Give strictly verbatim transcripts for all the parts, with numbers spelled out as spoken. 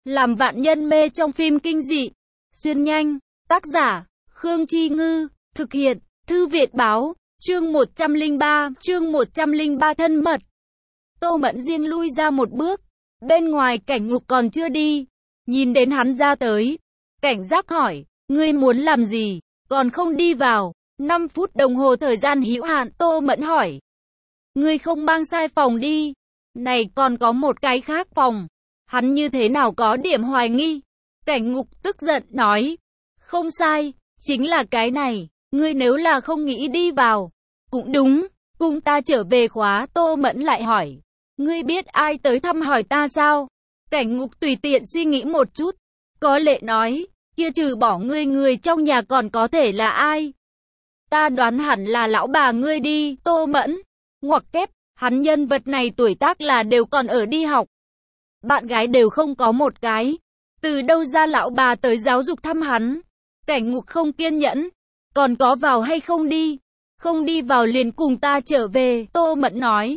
Làm vạn nhân mê trong phim kinh dị. Xuyên nhanh. Tác giả, Khương Chi Ngư. Thực hiện, Thư viện báo. Chương một trăm lẻ ba, chương một trăm lẻ ba thân mật. Tô Mẫn Diên lui ra một bước. Bên ngoài Cảnh Ngục còn chưa đi. Nhìn đến hắn ra tới. Cảnh giác hỏi, ngươi muốn làm gì, còn không đi vào. năm phút đồng hồ thời gian hữu hạn. Tô Mẫn hỏi, ngươi không mang sai phòng đi. Này còn có một cái khác phòng. Hắn như thế nào có điểm hoài nghi. Cảnh Ngục tức giận nói, không sai, chính là cái này. Ngươi nếu là không nghĩ đi vào, cũng đúng, cùng ta trở về khóa. Tô Mẫn lại hỏi, ngươi biết ai tới thăm hỏi ta sao? Cảnh Ngục tùy tiện suy nghĩ một chút, có lệ nói, kia trừ bỏ ngươi người trong nhà còn có thể là ai? Ta đoán hẳn là lão bà ngươi đi. Tô Mẫn, ngoặc kép, hắn nhân vật này tuổi tác là đều còn ở đi học. Bạn gái đều không có một cái. Từ đâu ra lão bà tới giáo dục thăm hắn? Cảnh Ngục không kiên nhẫn, còn có vào hay không đi? Không đi vào liền cùng ta trở về. Tô Mẫn nói,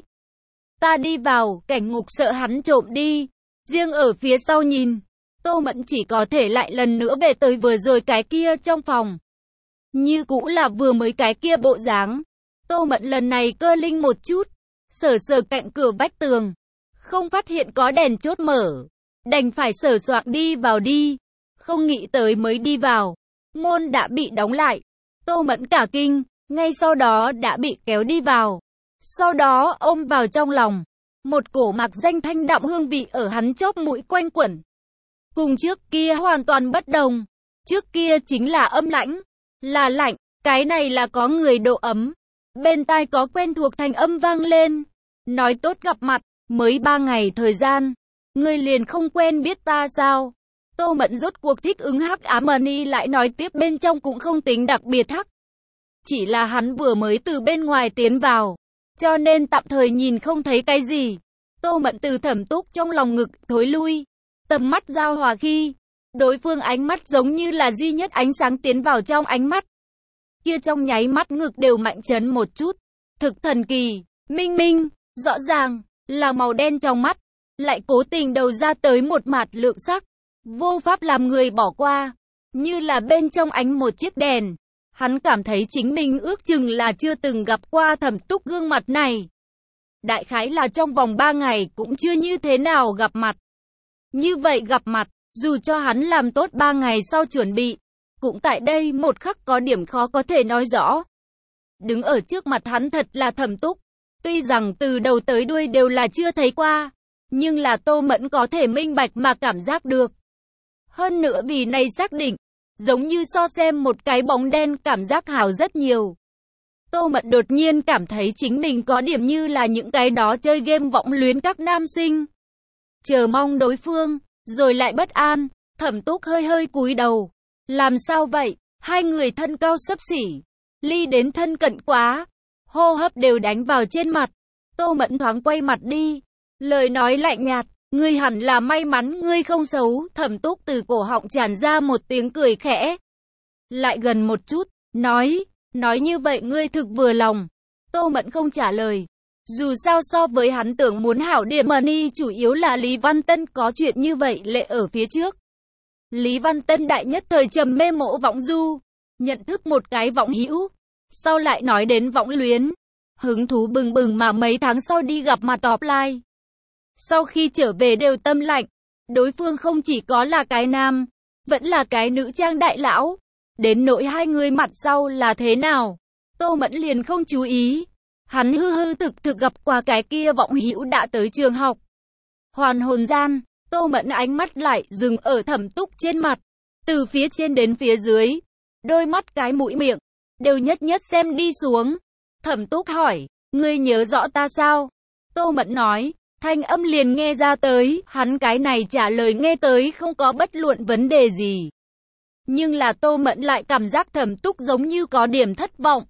ta đi vào. Cảnh Ngục sợ hắn trộm đi, riêng ở phía sau nhìn. Tô Mẫn chỉ có thể lại lần nữa về tới vừa rồi cái kia trong phòng. Như cũ là vừa mới cái kia bộ dáng. Tô Mẫn lần này cơ linh một chút, sờ sờ cạnh cửa vách tường, không phát hiện có đèn chốt mở, đành phải sờ soạng đi vào đi. Không nghĩ tới mới đi vào, môn đã bị đóng lại. Tô Mẫn cả kinh, ngay sau đó đã bị kéo đi vào. Sau đó ôm vào trong lòng, một cổ mạc danh thanh đạm hương vị ở hắn chóp mũi quanh quẩn. Cùng trước kia hoàn toàn bất đồng. Trước kia chính là âm lãnh, là lạnh, cái này là có người độ ấm. Bên tai có quen thuộc thanh âm vang lên, nói tốt gặp mặt, mới ba ngày thời gian, ngươi liền không quen biết ta sao? Tô Mẫn rốt cuộc thích ứng hắc ám ni lại nói tiếp, bên trong cũng không tính đặc biệt hắc. Chỉ là hắn vừa mới từ bên ngoài tiến vào, cho nên tạm thời nhìn không thấy cái gì. Tô Mẫn từ Thẩm Túc trong lòng ngực thối lui, tầm mắt giao hòa khi, đối phương ánh mắt giống như là duy nhất ánh sáng tiến vào trong ánh mắt. Kia trong nháy mắt ngực đều mạnh chấn một chút, thực thần kỳ, minh minh, rõ ràng, là màu đen trong mắt, lại cố tình đầu ra tới một mạt lượng sắc, vô pháp làm người bỏ qua, như là bên trong ánh một chiếc đèn. Hắn cảm thấy chính mình ước chừng là chưa từng gặp qua Thẩm Túc gương mặt này. Đại khái là trong vòng ba ngày cũng chưa như thế nào gặp mặt. Như vậy gặp mặt, dù cho hắn làm tốt ba ngày sau chuẩn bị, cũng tại đây một khắc có điểm khó có thể nói rõ. Đứng ở trước mặt hắn thật là Thẩm Túc, tuy rằng từ đầu tới đuôi đều là chưa thấy qua, nhưng là Tô Mẫn có thể minh bạch mà cảm giác được. Hơn nữa vì này xác định, giống như so xem một cái bóng đen cảm giác hảo rất nhiều. Tô Mẫn đột nhiên cảm thấy chính mình có điểm như là những cái đó chơi game võng luyến các nam sinh. Chờ mong đối phương, rồi lại bất an. Thẩm Túc hơi hơi cúi đầu. Làm sao vậy? Hai người thân cao xấp xỉ, ly đến thân cận quá, hô hấp đều đánh vào trên mặt. Tô Mẫn thoáng quay mặt đi, lời nói lạnh nhạt, ngươi hẳn là may mắn ngươi không xấu. Thẩm Túc từ cổ họng tràn ra một tiếng cười khẽ, lại gần một chút, nói, nói như vậy ngươi thực vừa lòng. Tô Mẫn không trả lời, dù sao so với hắn tưởng muốn hảo điểm money, chủ yếu là Lý Văn Tân có chuyện như vậy lệ ở phía trước. Lý Văn Tân đại nhất thời trầm mê mộ võng du, nhận thức một cái võng hữu, sau lại nói đến võng luyến, hứng thú bừng bừng mà mấy tháng sau đi gặp mặt offline. Sau khi trở về đều tâm lạnh, đối phương không chỉ có là cái nam, vẫn là cái nữ trang đại lão. Đến nỗi hai người mặt sau là thế nào, Tô Mẫn liền không chú ý. Hắn hư hư thực thực gặp qua cái kia võng hữu đã tới trường học. Hoàn hồn gian, Tô Mẫn ánh mắt lại dừng ở Thẩm Túc trên mặt, từ phía trên đến phía dưới, đôi mắt cái mũi miệng đều nhất nhất xem đi xuống. Thẩm Túc hỏi, ngươi nhớ rõ ta sao? Tô Mẫn nói, thanh âm liền nghe ra tới. Hắn cái này trả lời nghe tới không có bất luận vấn đề gì, nhưng là Tô Mẫn lại cảm giác Thẩm Túc giống như có điểm thất vọng.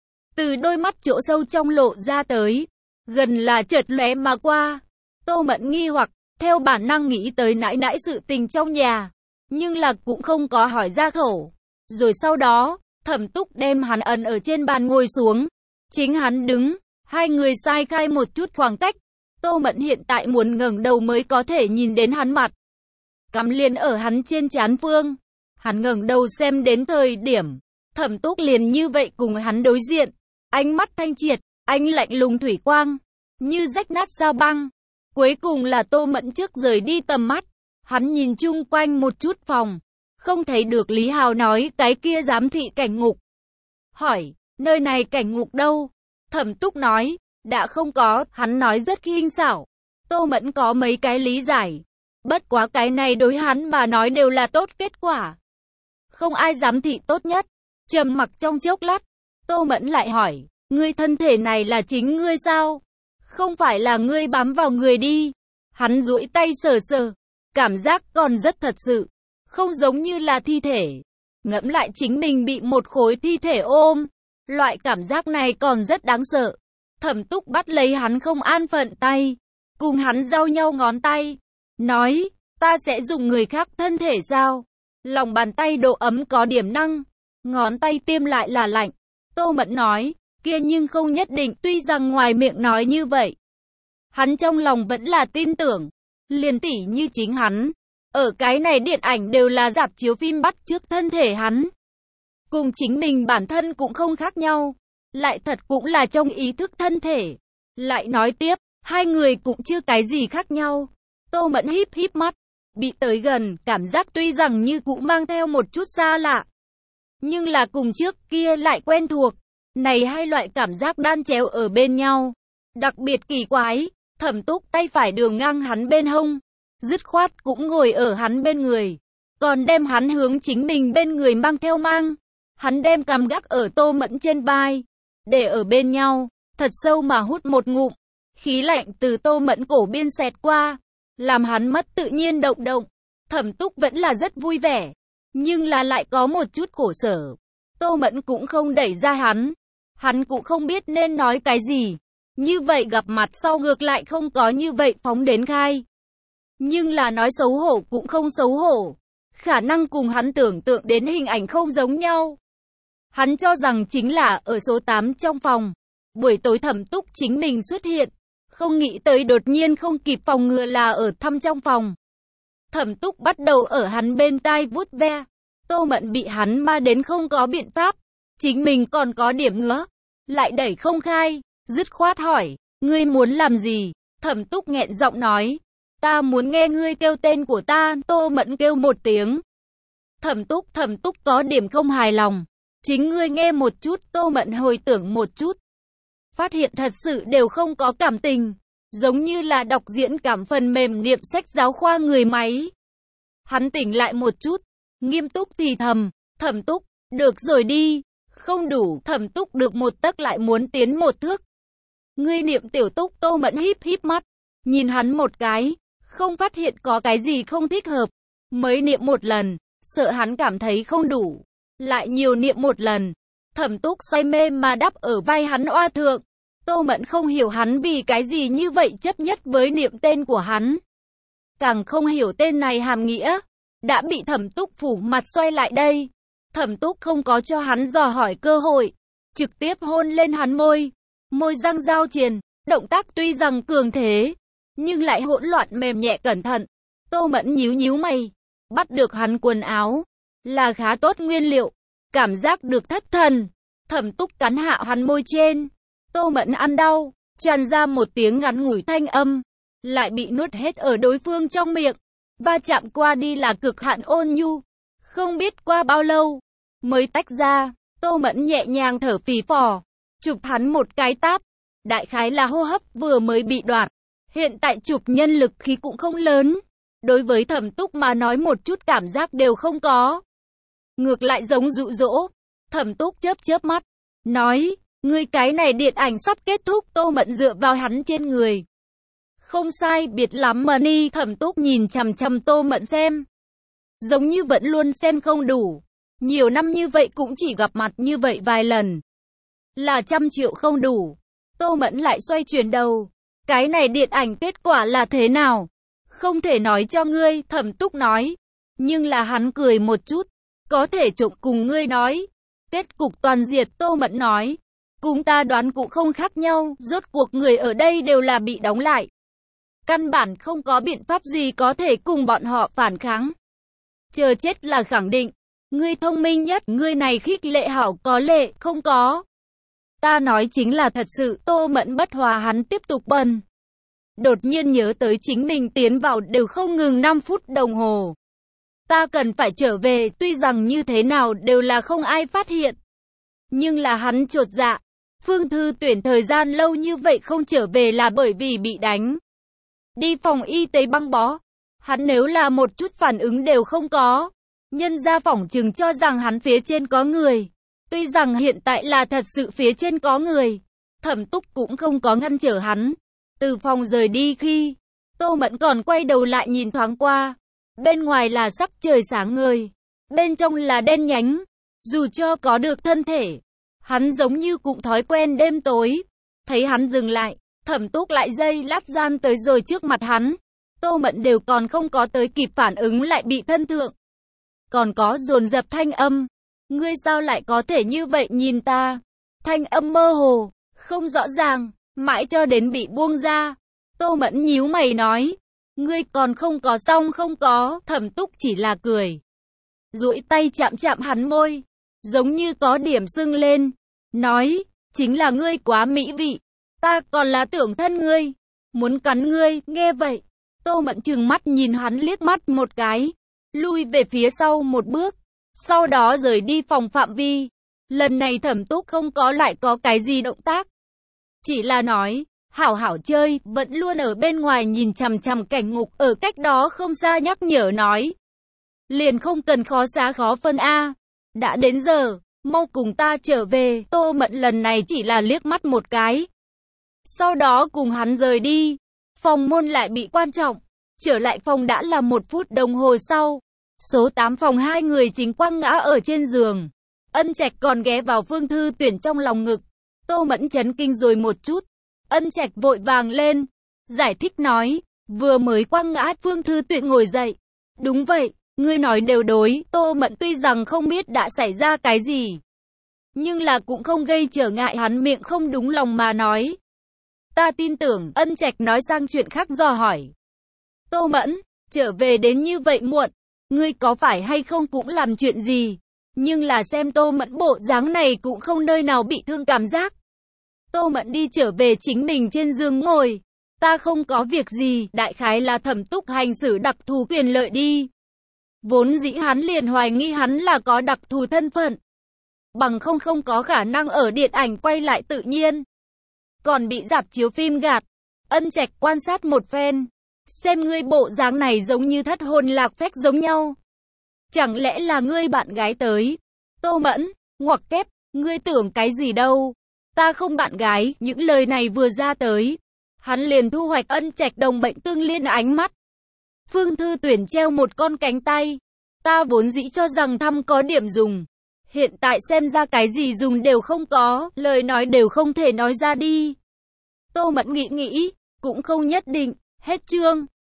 Từ đôi mắt chỗ sâu trong lộ ra tới, gần là chợt lóe mà qua. Tô Mẫn nghi hoặc, theo bản năng nghĩ tới nãi nãi sự tình trong nhà, nhưng là cũng không có hỏi ra khẩu. Rồi sau đó, Thẩm Túc đem hắn ấn ở trên bàn ngồi xuống, chính hắn đứng, hai người sai khai một chút khoảng cách. Tô Mẫn hiện tại muốn ngẩng đầu mới có thể nhìn đến hắn mặt. cắm liền ở hắn trên trán Phương. Hắn ngẩng đầu xem đến thời điểm, Thẩm Túc liền như vậy cùng hắn đối diện, ánh mắt thanh triệt, ánh lạnh lùng thủy quang, như rách nát sao băng. Cuối cùng là Tô Mẫn trước rời đi tầm mắt, hắn nhìn chung quanh một chút phòng, không thấy được Lý Hào nói cái kia giám thị cảnh ngục. Hỏi, nơi này cảnh ngục đâu? Thẩm Túc nói, đã không có, hắn nói rất hinh xảo. Tô Mẫn có mấy cái lý giải, bất quá cái này đối hắn mà nói đều là tốt kết quả. Không ai giám thị tốt nhất. Trầm mặc trong chốc lát, Tô Mẫn lại hỏi, ngươi thân thể này là chính ngươi sao? Không phải là ngươi bám vào người đi. Hắn duỗi tay sờ sờ, cảm giác còn rất thật sự, không giống như là thi thể. Ngẫm lại chính mình bị một khối thi thể ôm, loại cảm giác này còn rất đáng sợ. Thẩm Túc bắt lấy hắn không an phận tay, cùng hắn giao nhau ngón tay, nói, ta sẽ dùng người khác thân thể sao? Lòng bàn tay độ ấm có điểm năng, ngón tay tiêm lại là lạnh. Tô Mẫn nói, kia nhưng không nhất định, tuy rằng ngoài miệng nói như vậy, hắn trong lòng vẫn là tin tưởng. Liền tỉ như chính hắn, ở cái này điện ảnh đều là rạp chiếu phim bắt chước thân thể hắn, cùng chính mình bản thân cũng không khác nhau, lại thật cũng là trong ý thức thân thể. Lại nói tiếp, hai người cũng chưa cái gì khác nhau. Tô Mẫn híp híp mắt, bị tới gần, cảm giác tuy rằng như cũng mang theo một chút xa lạ, nhưng là cùng trước kia lại quen thuộc. Này hai loại cảm giác đan chéo ở bên nhau, đặc biệt kỳ quái. Thẩm Túc tay phải đường ngang hắn bên hông, dứt khoát cũng ngồi ở hắn bên người, còn đem hắn hướng chính mình bên người mang theo mang. Hắn đem cằm gác ở Tô Mẫn trên vai, để ở bên nhau, thật sâu mà hút một ngụm. Khí lạnh từ Tô Mẫn cổ biên xẹt qua, làm hắn mất tự nhiên động động. Thẩm Túc vẫn là rất vui vẻ, nhưng là lại có một chút khổ sở. Tô Mẫn cũng không đẩy ra hắn, hắn cũng không biết nên nói cái gì. Như vậy gặp mặt sau ngược lại không có như vậy phóng đến khai. Nhưng là nói xấu hổ cũng không xấu hổ. Khả năng cùng hắn tưởng tượng đến hình ảnh không giống nhau. Hắn cho rằng chính là ở số tám trong phòng. Buổi tối Thẩm Túc chính mình xuất hiện. Không nghĩ tới đột nhiên không kịp phòng ngừa là ở thăm trong phòng. Thẩm Túc bắt đầu ở hắn bên tai vuốt ve. Tô Mẫn bị hắn ma đến không có biện pháp. Chính mình còn có điểm ngứa, lại đẩy không khai. Dứt khoát hỏi, ngươi muốn làm gì? Thẩm Túc nghẹn giọng nói, ta muốn nghe ngươi kêu tên của ta. Tô Mẫn kêu một tiếng. Thẩm Túc, Thẩm Túc có điểm không hài lòng. Chính ngươi nghe một chút. Tô Mẫn hồi tưởng một chút, phát hiện thật sự đều không có cảm tình, giống như là đọc diễn cảm phần mềm niệm sách giáo khoa người máy. Hắn tỉnh lại một chút, nghiêm túc thì thầm, Thẩm Túc, được rồi đi, không đủ. Thẩm Túc được một tấc lại muốn tiến một thước. Ngươi niệm tiểu Túc. Tô Mẫn híp híp mắt, nhìn hắn một cái, không phát hiện có cái gì không thích hợp. Mới niệm một lần, sợ hắn cảm thấy không đủ, lại nhiều niệm một lần. Thẩm Túc say mê mà đắp ở vai hắn oa thượng. Tô Mẫn không hiểu hắn vì cái gì như vậy chấp nhất với niệm tên của hắn. Càng không hiểu tên này hàm nghĩa. Đã bị Thẩm Túc phủ mặt xoay lại đây. Thẩm Túc không có cho hắn dò hỏi cơ hội, trực tiếp hôn lên hắn môi. Môi răng giao triền, động tác tuy rằng cường thế, nhưng lại hỗn loạn mềm nhẹ cẩn thận. Tô Mẫn nhíu nhíu mày, bắt được hắn quần áo, là khá tốt nguyên liệu, cảm giác được thất thần. Thẩm Túc cắn hạ hắn môi trên, Tô Mẫn ăn đau, tràn ra một tiếng ngắn ngủi thanh âm, lại bị nuốt hết ở đối phương trong miệng. Va chạm qua đi là cực hạn ôn nhu, không biết qua bao lâu mới tách ra. Tô Mẫn nhẹ nhàng thở phì phò, chụp hắn một cái tát, đại khái là hô hấp vừa mới bị đoạt. Hiện tại chụp nhân lực khí cũng không lớn, đối với Thẩm Túc mà nói một chút cảm giác đều không có, ngược lại giống dụ dỗ. Thẩm Túc chớp chớp mắt, nói, ngươi cái này điện ảnh sắp kết thúc. Tô Mẫn dựa vào hắn trên người, không sai biệt lắm mà ni. Thẩm Túc nhìn chằm chằm Tô Mẫn xem, giống như vẫn luôn xem không đủ. Nhiều năm như vậy cũng chỉ gặp mặt như vậy vài lần, là trăm triệu không đủ. Tô Mẫn lại xoay chuyển đầu, cái này điện ảnh kết quả là thế nào? Không thể nói cho ngươi. Thẩm Túc nói, nhưng là hắn cười một chút, có thể trộm cùng ngươi nói, kết cục toàn diệt. Tô Mẫn nói, cùng ta đoán cũng không khác nhau, rốt cuộc người ở đây đều là bị đóng lại. Căn bản không có biện pháp gì có thể cùng bọn họ phản kháng. Chờ chết là khẳng định. Ngươi thông minh nhất, ngươi này khích lệ hảo có lệ, không có. Ta nói chính là thật sự, Tô Mẫn bất hòa hắn tiếp tục bần. Đột nhiên nhớ tới chính mình tiến vào đều không ngừng năm phút đồng hồ. Ta cần phải trở về, tuy rằng như thế nào đều là không ai phát hiện. Nhưng là hắn chột dạ. Phương Thư Tuyển thời gian lâu như vậy không trở về là bởi vì bị đánh. Đi phòng y tế băng bó. Hắn nếu là một chút phản ứng đều không có. Nhân gia phỏng chừng cho rằng hắn phía trên có người. Tuy rằng hiện tại là thật sự phía trên có người. Thẩm Túc cũng không có ngăn trở hắn. Từ phòng rời đi khi, Tô Mẫn còn quay đầu lại nhìn thoáng qua. Bên ngoài là sắc trời sáng ngời. Bên trong là đen nhánh. Dù cho có được thân thể, hắn giống như cũng thói quen đêm tối. Thấy hắn dừng lại, Thẩm Túc lại dây lát gian tới rồi trước mặt hắn. Tô Mẫn đều còn không có tới kịp phản ứng lại bị thân thượng. Còn có dồn dập thanh âm. Ngươi sao lại có thể như vậy nhìn ta? Thanh âm mơ hồ, không rõ ràng, mãi cho đến bị buông ra. Tô Mẫn nhíu mày nói. Ngươi còn không có xong không có, Thẩm Túc chỉ là cười. Duỗi tay chạm chạm hắn môi, giống như có điểm sưng lên. Nói, chính là ngươi quá mỹ vị. Ta còn là tưởng thân ngươi. Muốn cắn ngươi, nghe vậy. Tô Mẫn trừng mắt nhìn hắn liếc mắt một cái. Lui về phía sau một bước. Sau đó rời đi phòng phạm vi. Lần này Thẩm Túc không có lại có cái gì động tác. Chỉ là nói, hảo hảo chơi, vẫn luôn ở bên ngoài nhìn chằm chằm cảnh ngục ở cách đó không xa nhắc nhở nói. Liền không cần khó xá khó phân A. Đã đến giờ, mau cùng ta trở về. Tô Mẫn lần này chỉ là liếc mắt một cái. Sau đó cùng hắn rời đi. Phòng môn lại bị quan trọng. Trở lại phòng đã là một phút đồng hồ sau. Số tám phòng hai người chính quăng ngã ở trên giường. Ân Trạch còn ghé vào Phương Thư Tuyển trong lòng ngực. Tô Mẫn chấn kinh rồi một chút. Ân Trạch vội vàng lên. Giải thích nói. Vừa mới quăng ngã. Phương Thư Tuyển ngồi dậy. Đúng vậy, ngươi nói đều đối. Tô Mẫn tuy rằng không biết đã xảy ra cái gì, nhưng là cũng không gây trở ngại hắn miệng không đúng lòng mà nói. Ta tin tưởng. Ân Trạch nói sang chuyện khác dò hỏi. Tô Mẫn, trở về đến như vậy muộn. Ngươi có phải hay không cũng làm chuyện gì? Nhưng là xem Tô Mẫn bộ dáng này cũng không nơi nào bị thương cảm giác. Tô Mẫn đi trở về chính mình trên giường ngồi. Ta không có việc gì, đại khái là Thẩm Túc hành xử đặc thù quyền lợi đi. Vốn dĩ hắn liền hoài nghi hắn là có đặc thù thân phận. Bằng không không có khả năng ở điện ảnh quay lại tự nhiên. Còn bị rạp chiếu phim gạt. Ân Trạch quan sát một phen. Xem ngươi bộ dáng này giống như thất hồn lạc phách giống nhau. Chẳng lẽ là ngươi bạn gái tới? Tô Mẫn, ngoặc kép, ngươi tưởng cái gì đâu? Ta không bạn gái. Những lời này vừa ra tới, hắn liền thu hoạch Ân Trạch đồng bệnh tương liên ánh mắt. Phương Thư Tuyển treo một con cánh tay. Ta vốn dĩ cho rằng thăm có điểm dùng. Hiện tại xem ra cái gì dùng đều không có, lời nói đều không thể nói ra đi. Tô Mẫn nghĩ nghĩ, cũng không nhất định. Hết chương.